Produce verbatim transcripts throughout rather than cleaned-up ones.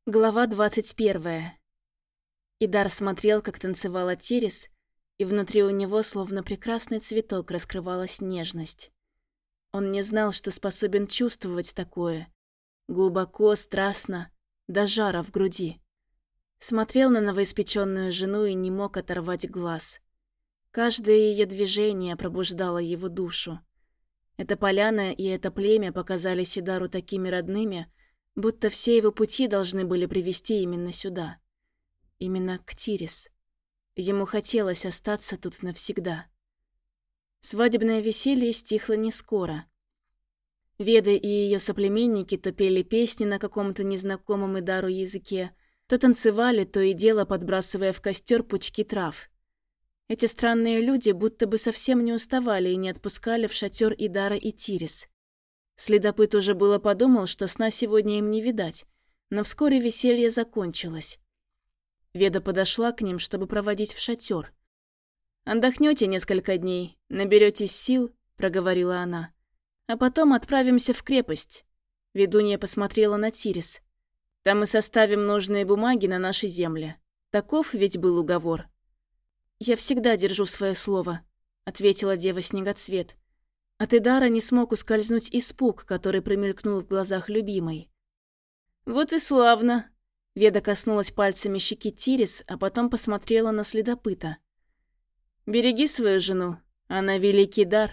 Глава двадцать первая. Идар смотрел, как танцевала Тирис, и внутри у него, словно прекрасный цветок, раскрывалась нежность. Он не знал, что способен чувствовать такое. Глубоко, страстно, до жара в груди. Смотрел на новоиспеченную жену и не мог оторвать глаз. Каждое ее движение пробуждало его душу. Эта поляна и это племя показались Идару такими родными, будто все его пути должны были привести именно сюда. Именно к Тирис. Ему хотелось остаться тут навсегда. Свадебное веселье стихло не скоро. Веда и ее соплеменники то пели песни на каком-то незнакомом Идару языке, то танцевали, то и дело подбрасывая в костер пучки трав. Эти странные люди будто бы совсем не уставали и не отпускали в шатер Идара и Тирис. Следопыт уже было подумал, что сна сегодня им не видать, но вскоре веселье закончилось. Веда подошла к ним, чтобы проводить в шатер. «Отдохнёте несколько дней, наберётесь сил», — проговорила она. «А потом отправимся в крепость». Ведунья посмотрела на Тирис. «Там мы составим нужные бумаги на нашей земле. Таков ведь был уговор». «Я всегда держу свое слово», — ответила дева-снегоцвет. От Идара не смог ускользнуть испуг, который промелькнул в глазах любимой. «Вот и славно!» Веда коснулась пальцами щеки Тирис, а потом посмотрела на следопыта. «Береги свою жену, она великий дар».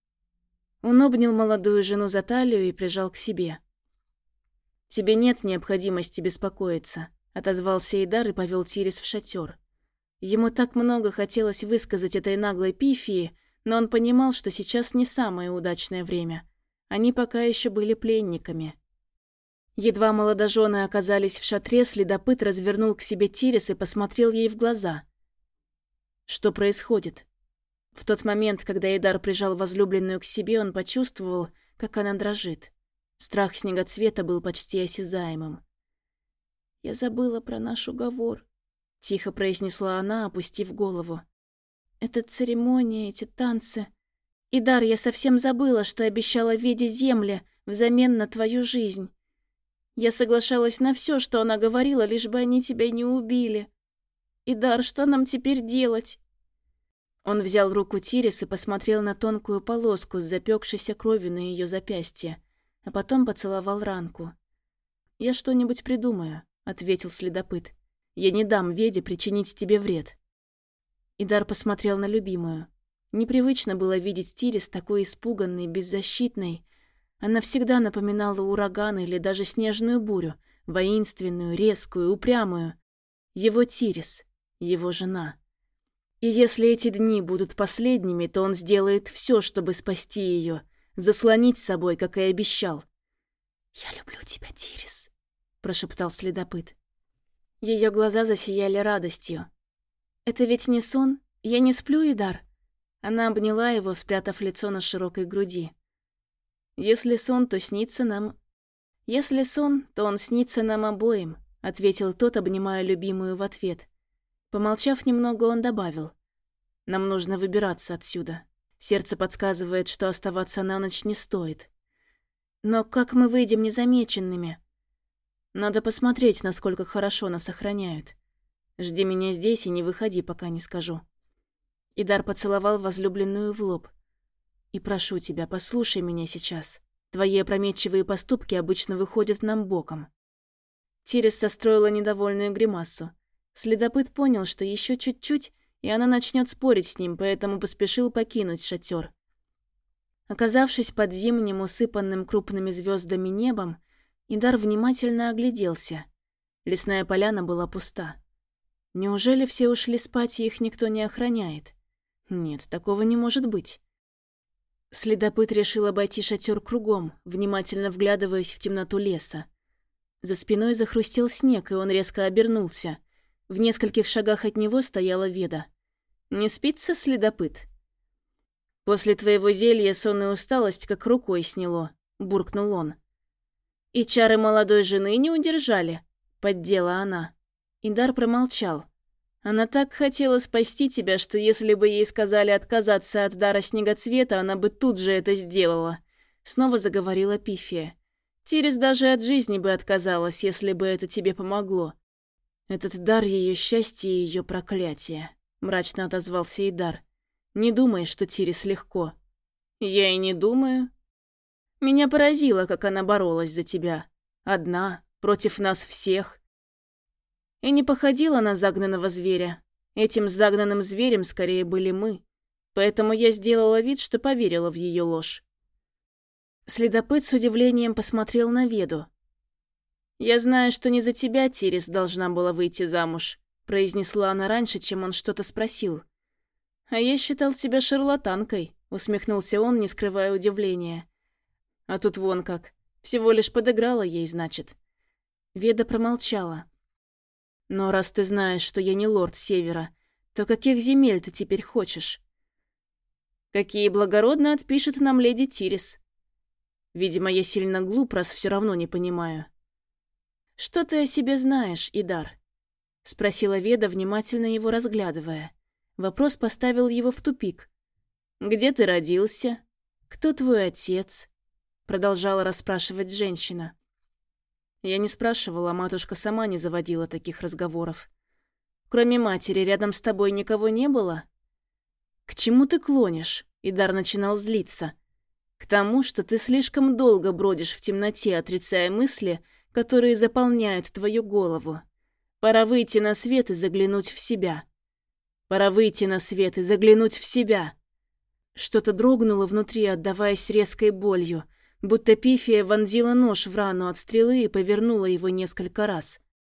Он обнял молодую жену за талию и прижал к себе. «Тебе нет необходимости беспокоиться», — отозвался Идар и повел Тирис в шатер. Ему так много хотелось высказать этой наглой пифии, но он понимал, что сейчас не самое удачное время. Они пока еще были пленниками. Едва молодожены оказались в шатре, следопыт развернул к себе Тирис и посмотрел ей в глаза. Что происходит? В тот момент, когда Идар прижал возлюбленную к себе, он почувствовал, как она дрожит. Страх Снегоцвета был почти осязаемым. «Я забыла про наш уговор», — тихо произнесла она, опустив голову. «Эта церемония, эти танцы. Идар, я совсем забыла, что обещала Веде земле взамен на твою жизнь. Я соглашалась на все, что она говорила, лишь бы они тебя не убили. Идар, что нам теперь делать?» Он взял руку Тирис и посмотрел на тонкую полоску с запекшейся кровью на ее запястье, а потом поцеловал ранку. «Я что-нибудь придумаю», — ответил следопыт. «Я не дам Веде причинить тебе вред». Идар посмотрел на любимую. Непривычно было видеть Тирис такой испуганной, беззащитной. Она всегда напоминала ураган или даже снежную бурю, воинственную, резкую, упрямую. Его Тирис, его жена. И если эти дни будут последними, то он сделает все, чтобы спасти ее, заслонить с собой, как и обещал. «Я люблю тебя, Тирис», — прошептал следопыт. Ее глаза засияли радостью. «Это ведь не сон? Я не сплю, Идар?» Она обняла его, спрятав лицо на широкой груди. «Если сон, то снится нам...» «Если сон, то он снится нам обоим», — ответил тот, обнимая любимую в ответ. Помолчав немного, он добавил. «Нам нужно выбираться отсюда. Сердце подсказывает, что оставаться на ночь не стоит. Но как мы выйдем незамеченными? Надо посмотреть, насколько хорошо нас охраняют. Жди меня здесь и не выходи, пока не скажу». Идар поцеловал возлюбленную в лоб. «И прошу тебя, послушай меня сейчас. Твои опрометчивые поступки обычно выходят нам боком». Тирис состроила недовольную гримасу. Следопыт понял, что еще чуть-чуть, и она начнет спорить с ним, поэтому поспешил покинуть шатер. Оказавшись под зимним, усыпанным крупными звездами небом, Идар внимательно огляделся. Лесная поляна была пуста. Неужели все ушли спать, и их никто не охраняет? Нет, такого не может быть. Следопыт решил обойти шатер кругом, внимательно вглядываясь в темноту леса. За спиной захрустел снег, и он резко обернулся. В нескольких шагах от него стояла Веда. «Не спится, следопыт?» «После твоего зелья сон и усталость как рукой сняло», — буркнул он. «И чары молодой жены не удержали», — поддела она. Идар промолчал. Она так хотела спасти тебя, что если бы ей сказали отказаться от дара Снегоцвета, она бы тут же это сделала. Снова заговорила Пифия. Тирис даже от жизни бы отказалась, если бы это тебе помогло. Этот дар ее счастья и ее проклятие, мрачно отозвался Идар. Не думай, что Тирис легко. Я и не думаю. Меня поразило, как она боролась за тебя. Одна, против нас всех. И не походила на загнанного зверя. Этим загнанным зверем скорее были мы. Поэтому я сделала вид, что поверила в ее ложь. Следопыт с удивлением посмотрел на Веду. «Я знаю, что не за тебя Тирис должна была выйти замуж», произнесла она раньше, чем он что-то спросил. «А я считал тебя шарлатанкой», усмехнулся он, не скрывая удивления. «А тут вон как. Всего лишь подыграла ей, значит». Веда промолчала. «Но раз ты знаешь, что я не лорд Севера, то каких земель ты теперь хочешь?» «Какие благородно отпишет нам леди Тирис». «Видимо, я сильно глуп, раз все равно не понимаю». «Что ты о себе знаешь, Идар?» — спросила Веда, внимательно его разглядывая. Вопрос поставил его в тупик. «Где ты родился? Кто твой отец?» — продолжала расспрашивать женщина. Я не спрашивала, матушка сама не заводила таких разговоров. «Кроме матери, рядом с тобой никого не было?» «К чему ты клонишь?» — Идар начинал злиться. «К тому, что ты слишком долго бродишь в темноте, отрицая мысли, которые заполняют твою голову. Пора выйти на свет и заглянуть в себя. Пора выйти на свет и заглянуть в себя». Что-то дрогнуло внутри, отдаваясь резкой болью, будто Пифия вонзила нож в рану от стрелы и повернула его несколько раз.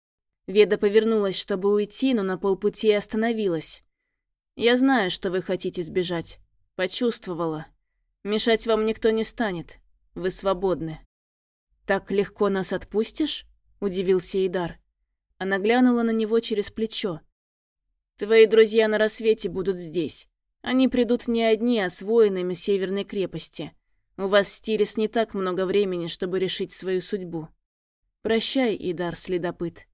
Веда повернулась, чтобы уйти, но на полпути остановилась. «Я знаю, что вы хотите сбежать. Почувствовала. Мешать вам никто не станет. Вы свободны». «Так легко нас отпустишь?» – удивился Идар. Она глянула на него через плечо. «Твои друзья на рассвете будут здесь. Они придут не одни, а с воинами Северной крепости. У вас с Тирис не так много времени, чтобы решить свою судьбу. Прощай, Идар, следопыт».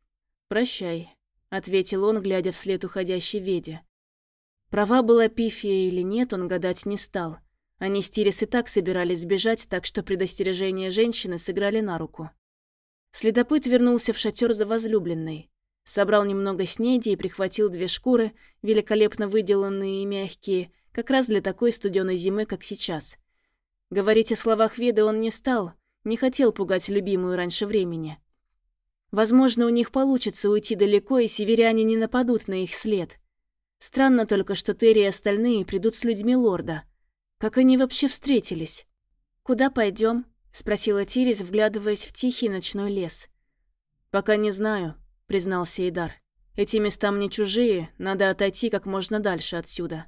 «Прощай», – ответил он, глядя вслед уходящей Веде. Права была Пифия или нет, он гадать не стал. Они с Тирис и так собирались сбежать, так что предостережения женщины сыграли на руку. Следопыт вернулся в шатер за возлюбленной. Собрал немного снеди и прихватил две шкуры, великолепно выделанные и мягкие, как раз для такой студеной зимы, как сейчас. Говорить о словах Веды он не стал, не хотел пугать любимую раньше времени. Возможно, у них получится уйти далеко, и северяне не нападут на их след. Странно только, что Терри и остальные придут с людьми лорда. Как они вообще встретились? «Куда пойдем? спросила Тирис, вглядываясь в тихий ночной лес. «Пока не знаю», — признался Идар. «Эти места мне чужие, надо отойти как можно дальше отсюда».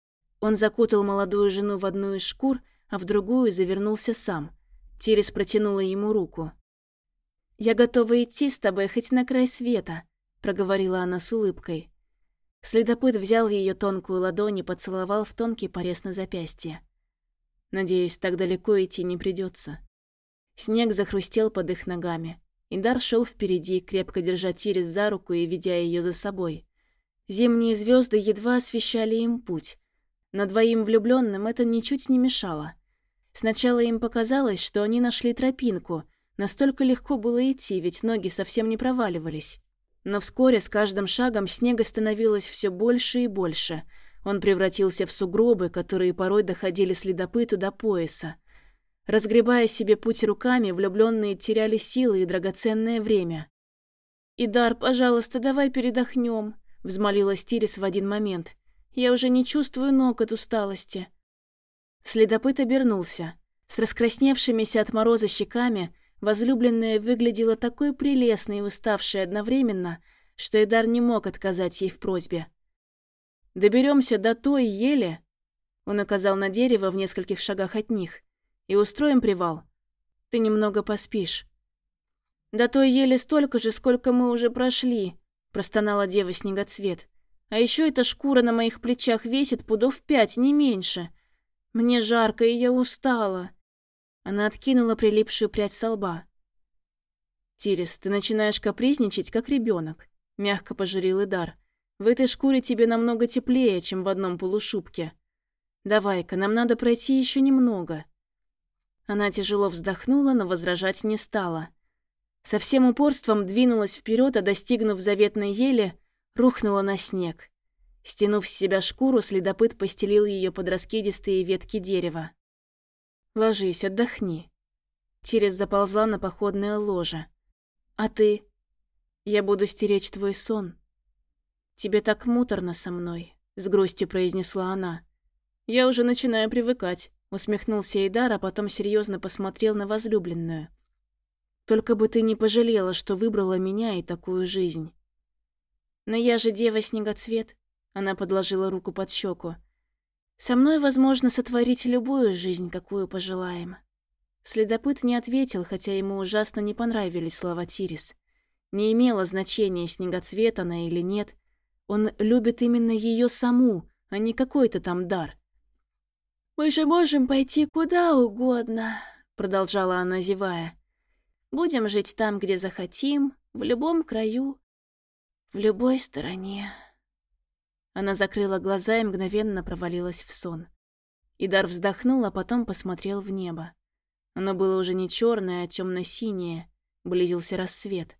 Он закутал молодую жену в одну из шкур, а в другую завернулся сам. Тирис протянула ему руку. «Я готова идти с тобой хоть на край света», — проговорила она с улыбкой. Следопыт взял ее тонкую ладонь и поцеловал в тонкий порез на запястье. «Надеюсь, так далеко идти не придется». Снег захрустел под их ногами. Идар шел впереди, крепко держа Тирис за руку и ведя ее за собой. Зимние звезды едва освещали им путь. Но двоим влюбленным это ничуть не мешало. Сначала им показалось, что они нашли тропинку. Настолько легко было идти, ведь ноги совсем не проваливались. Но вскоре с каждым шагом снега становилось все больше и больше. Он превратился в сугробы, которые порой доходили следопыту до пояса. Разгребая себе путь руками, влюбленные теряли силы и драгоценное время. «Идар, пожалуйста, давай передохнем», — взмолилась Тирис в один момент. «Я уже не чувствую ног от усталости». Следопыт обернулся. С раскрасневшимися от мороза щеками возлюбленная выглядела такой прелестной и уставшей одновременно, что Идар не мог отказать ей в просьбе. «Доберемся до той ели», — он указал на дерево в нескольких шагах от них, — «и устроим привал. Ты немного поспишь». «До той ели столько же, сколько мы уже прошли», — простонала дева Снегоцвет. «А еще эта шкура на моих плечах весит пудов пять, не меньше. Мне жарко, и я устала». Она откинула прилипшую прядь со лба. «Тирис, ты начинаешь капризничать, как ребенок», — мягко пожурил Идар. «В этой шкуре тебе намного теплее, чем в одном полушубке. Давай-ка, нам надо пройти еще немного». Она тяжело вздохнула, но возражать не стала. Со всем упорством двинулась вперед, а достигнув заветной ели, рухнула на снег. Стянув с себя шкуру, следопыт постелил ее под раскидистые ветки дерева. «Ложись, отдохни». Тирис заползла на походное ложе. «А ты?» «Я буду стеречь твой сон». «Тебе так муторно со мной», — с грустью произнесла она. «Я уже начинаю привыкать», — усмехнулся Эйдар, а потом серьезно посмотрел на возлюбленную. «Только бы ты не пожалела, что выбрала меня и такую жизнь». «Но я же дева-снегоцвет», — она подложила руку под щеку. «Со мной возможно сотворить любую жизнь, какую пожелаем». Следопыт не ответил, хотя ему ужасно не понравились слова Тирис. Не имело значения, снегоцвет она или нет. Он любит именно ее саму, а не какой-то там дар. «Мы же можем пойти куда угодно», — продолжала она, зевая. «Будем жить там, где захотим, в любом краю, в любой стороне». Она закрыла глаза и мгновенно провалилась в сон. Идар вздохнул, а потом посмотрел в небо. Оно было уже не черное, а темно-синее. Близился рассвет.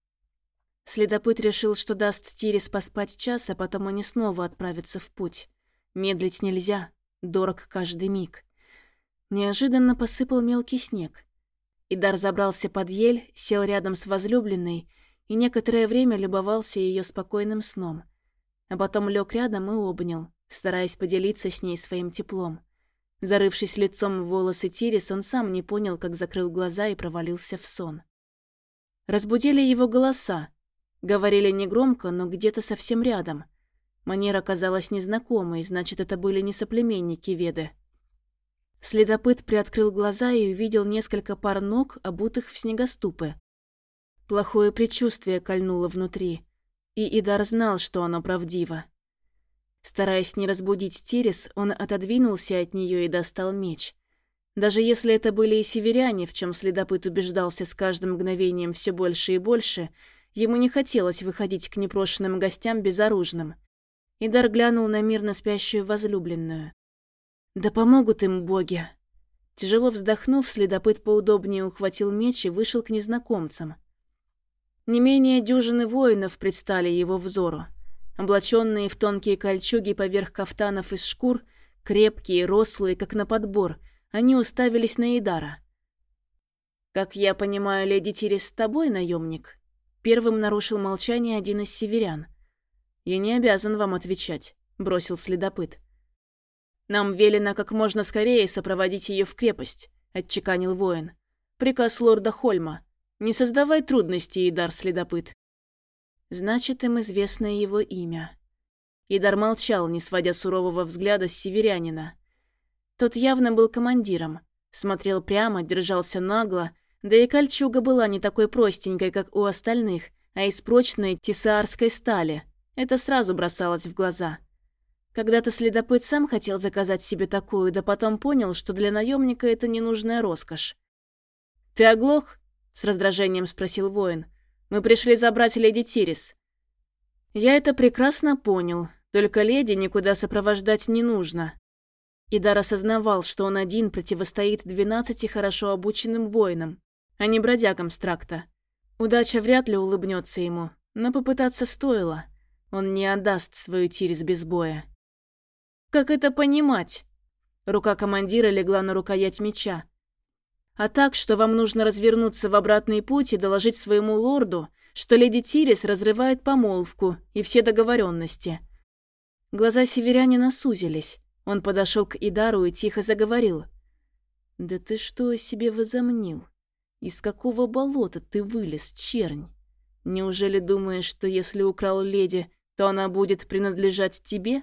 Следопыт решил, что даст Тирис поспать час, а потом они снова отправятся в путь. Медлить нельзя, дорог каждый миг. Неожиданно посыпал мелкий снег. Идар забрался под ель, сел рядом с возлюбленной и некоторое время любовался ее спокойным сном. А потом лег рядом и обнял, стараясь поделиться с ней своим теплом. Зарывшись лицом в волосы Тирис, он сам не понял, как закрыл глаза и провалился в сон. Разбудили его голоса. Говорили негромко, но где-то совсем рядом. Манера казалась незнакомой, значит, это были не соплеменники Веды. Следопыт приоткрыл глаза и увидел несколько пар ног, обутых в снегоступы. Плохое предчувствие кольнуло внутри, и Идар знал, что оно правдиво. Стараясь не разбудить Тирис, он отодвинулся от нее и достал меч. Даже если это были и северяне, в чем следопыт убеждался с каждым мгновением все больше и больше, ему не хотелось выходить к непрошенным гостям безоружным. Идар глянул на мирно спящую возлюбленную. «Да помогут им боги!» Тяжело вздохнув, следопыт поудобнее ухватил меч и вышел к незнакомцам. Не менее дюжины воинов предстали его взору. Облаченные в тонкие кольчуги поверх кафтанов из шкур, крепкие, рослые, как на подбор, они уставились на Идара. «Как я понимаю, леди Тирис с тобой, наемник?» Первым нарушил молчание один из северян. «Я не обязан вам отвечать», — бросил следопыт. «Нам велено как можно скорее сопроводить ее в крепость», — отчеканил воин. «Приказ лорда Хольма. Не создавай трудностей, Идар, следопыт». Значит, им известно его имя. Идар молчал, не сводя сурового взгляда с северянина. Тот явно был командиром. Смотрел прямо, держался нагло, да и кольчуга была не такой простенькой, как у остальных, а из прочной тесаарской стали. Это сразу бросалось в глаза. Когда-то следопыт сам хотел заказать себе такую, да потом понял, что для наемника это ненужная роскошь. «Ты оглох?» — с раздражением спросил воин. «Мы пришли забрать леди Тирис». «Я это прекрасно понял, только леди никуда сопровождать не нужно». Идар осознавал, что он один противостоит двенадцати хорошо обученным воинам, а не бродягам с тракта. Удача вряд ли улыбнется ему, но попытаться стоило. Он не отдаст свою Тирис без боя. «Как это понимать?» Рука командира легла на рукоять меча. «А так, что вам нужно развернуться в обратный путь и доложить своему лорду, что леди Тирис разрывает помолвку и все договоренности». Глаза северянина сузились. Он подошел к Идару и тихо заговорил. «Да ты что о себе возомнил? Из какого болота ты вылез, чернь? Неужели думаешь, что если украл леди, то она будет принадлежать тебе?»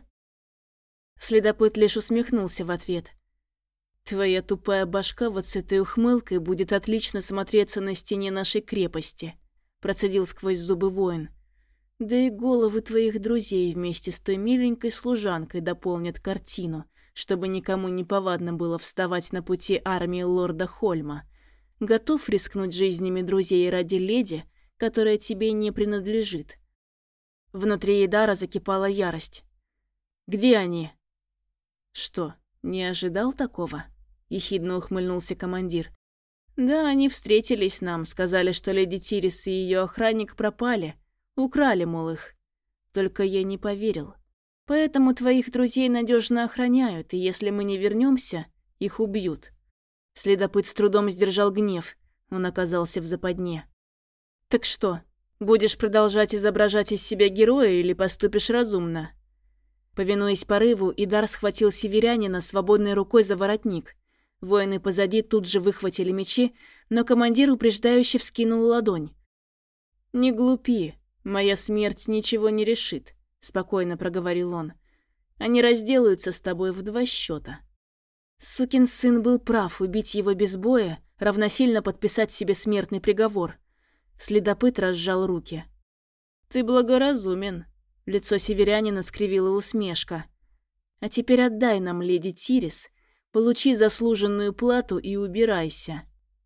Следопыт лишь усмехнулся в ответ. «Твоя тупая башка вот с этой ухмылкой будет отлично смотреться на стене нашей крепости», процедил сквозь зубы воин. «Да и головы твоих друзей вместе с той миленькой служанкой дополнят картину, чтобы никому не повадно было вставать на пути армии лорда Хольма. Готов рискнуть жизнями друзей ради леди, которая тебе не принадлежит?» Внутри Идара закипала ярость. «Где они?» «Что, не ожидал такого?» — ехидно ухмыльнулся командир. «Да, они встретились нам, сказали, что леди Тирис и ее охранник пропали. Украли, мол, их. Только я не поверил. Поэтому твоих друзей надежно охраняют, и если мы не вернемся, их убьют». Следопыт с трудом сдержал гнев. Он оказался в западне. «Так что, будешь продолжать изображать из себя героя или поступишь разумно?» Повинуясь порыву, Идар схватил северянина свободной рукой за воротник. Воины позади тут же выхватили мечи, но командир упреждающе вскинул ладонь. «Не глупи, моя смерть ничего не решит», — спокойно проговорил он. «Они разделаются с тобой в два счета». Сукин сын был прав, убить его без боя, равносильно подписать себе смертный приговор. Следопыт разжал руки. «Ты благоразумен», — лицо северянина скривила усмешка. «А теперь отдай нам леди Тирис, получи заслуженную плату и убирайся.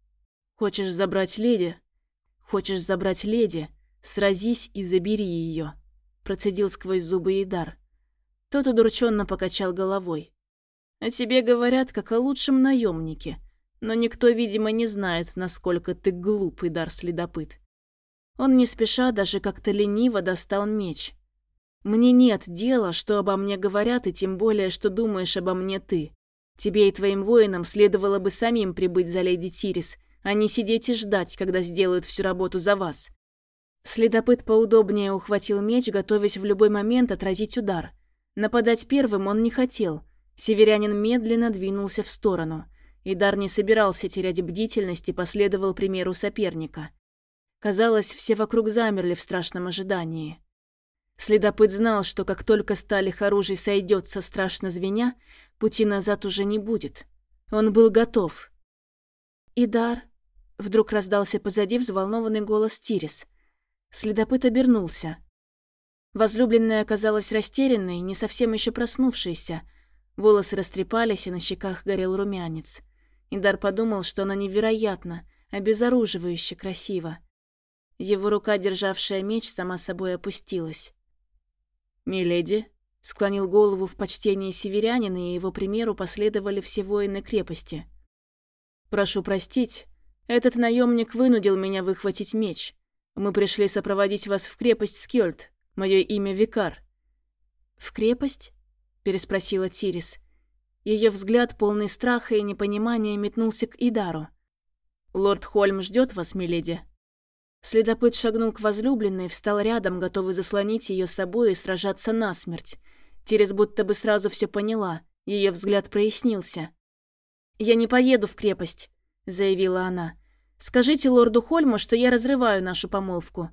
Хочешь забрать леди? Хочешь забрать леди? Сразись и забери ее», — процедил сквозь зубы Идар. Тот удрученно покачал головой. «О тебе говорят, как о лучшем наемнике, но никто, видимо, не знает, насколько ты глуп, Идар-следопыт». Он не спеша, даже как-то лениво достал меч. «Мне нет дела, что обо мне говорят, и тем более, что думаешь обо мне ты. Тебе и твоим воинам следовало бы самим прибыть за леди Тирис, а не сидеть и ждать, когда сделают всю работу за вас». Следопыт поудобнее ухватил меч, готовясь в любой момент отразить удар. Нападать первым он не хотел. Северянин медленно двинулся в сторону. Идар не собирался терять бдительность и последовал примеру соперника. Казалось, все вокруг замерли в страшном ожидании. Следопыт знал, что как только сталь их оружий сойдется, страшно звеня, пути назад уже не будет. Он был готов. «Идар», — вдруг раздался позади взволнованный голос Тирис. Следопыт обернулся. Возлюбленная оказалась растерянной, не совсем еще проснувшейся. Волосы растрепались, и на щеках горел румянец. Идар подумал, что она невероятно, обезоруживающе красива. Его рука, державшая меч, сама собой опустилась. «Миледи», — склонил голову в почтении северянин, и его примеру последовали все воины крепости. «Прошу простить, этот наемник вынудил меня выхватить меч. Мы пришли сопроводить вас в крепость Скёльд. Мое имя Викар». «В крепость?» — переспросила Тирис. Ее взгляд, полный страха и непонимания, метнулся к Идару. «Лорд Хольм ждет вас, миледи». Следопыт шагнул к возлюбленной, встал рядом, готовый заслонить ее собой и сражаться насмерть. Тирис будто бы сразу все поняла, ее взгляд прояснился. «Я не поеду в крепость», — заявила она. «Скажите лорду Хольму, что я разрываю нашу помолвку».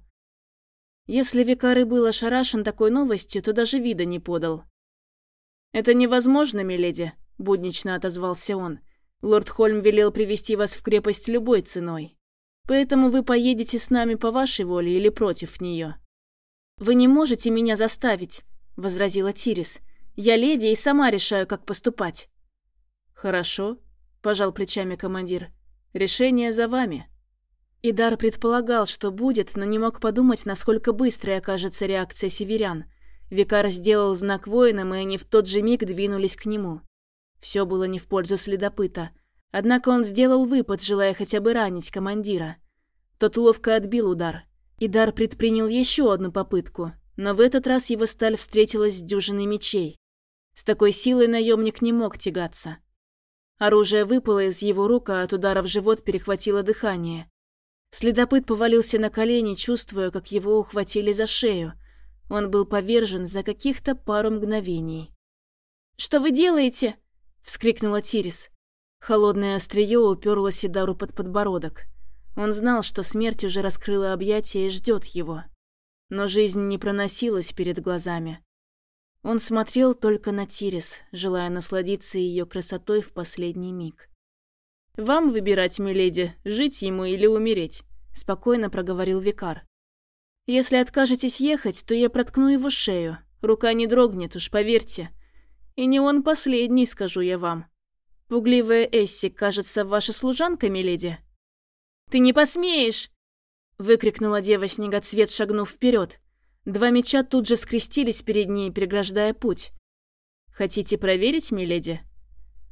Если Викар и был ошарашен такой новостью, то даже вида не подал. «Это невозможно, миледи», — буднично отозвался он. «Лорд Хольм велел привести вас в крепость любой ценой. Поэтому вы поедете с нами по вашей воле или против нее». «Вы не можете меня заставить», — возразила Тирис. «Я леди и сама решаю, как поступать». «Хорошо», — пожал плечами командир. «Решение за вами». Идар предполагал, что будет, но не мог подумать, насколько быстрой окажется реакция северян. Викар сделал знак воинам, и они в тот же миг двинулись к нему. Все было не в пользу следопыта. Однако он сделал выпад, желая хотя бы ранить командира. Тот ловко отбил удар. Идар предпринял еще одну попытку, но в этот раз его сталь встретилась с дюжиной мечей. С такой силой наемник не мог тягаться. Оружие выпало из его рук, а от удара в живот перехватило дыхание. Следопыт повалился на колени, чувствуя, как его ухватили за шею. Он был повержен за каких-то пару мгновений. «Что вы делаете?» — вскрикнула Тирис. Холодное острие уперлось Идару под подбородок. Он знал, что смерть уже раскрыла объятия и ждет его. Но жизнь не проносилась перед глазами. Он смотрел только на Тирис, желая насладиться ее красотой в последний миг. «Вам выбирать, миледи, жить ему или умереть», — спокойно проговорил Викар. «Если откажетесь ехать, то я проткну его шею. Рука не дрогнет, уж поверьте. И не он последний, скажу я вам. Пугливая Эсси, кажется, ваша служанка, миледи?» «Ты не посмеешь!» — выкрикнула дева-снегоцвет, шагнув вперед. Два меча тут же скрестились перед ней, преграждая путь. «Хотите проверить, миледи?»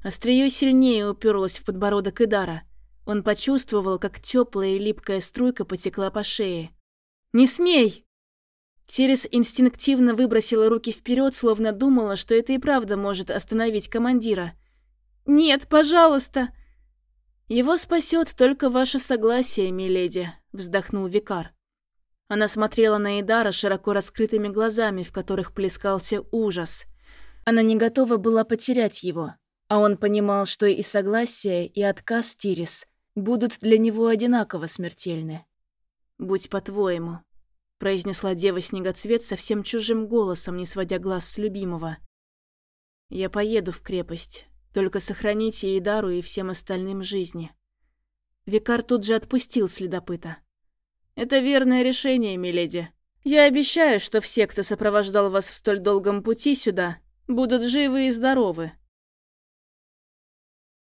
Остриё сильнее уперлось в подбородок Идара. Он почувствовал, как теплая и липкая струйка потекла по шее. «Не смей!» Терес инстинктивно выбросила руки вперед, словно думала, что это и правда может остановить командира. «Нет, пожалуйста!» «Его спасет только ваше согласие, миледи», — вздохнул викар. Она смотрела на Идара широко раскрытыми глазами, в которых плескался ужас. Она не готова была потерять его, а он понимал, что и согласие, и отказ Тирис будут для него одинаково смертельны. «Будь по-твоему», — произнесла дева-снегоцвет совсем чужим голосом, не сводя глаз с любимого. «Я поеду в крепость. Только сохраните Идару и всем остальным жизни». Викар тут же отпустил следопыта. «Это верное решение, миледи. Я обещаю, что все, кто сопровождал вас в столь долгом пути сюда, будут живы и здоровы.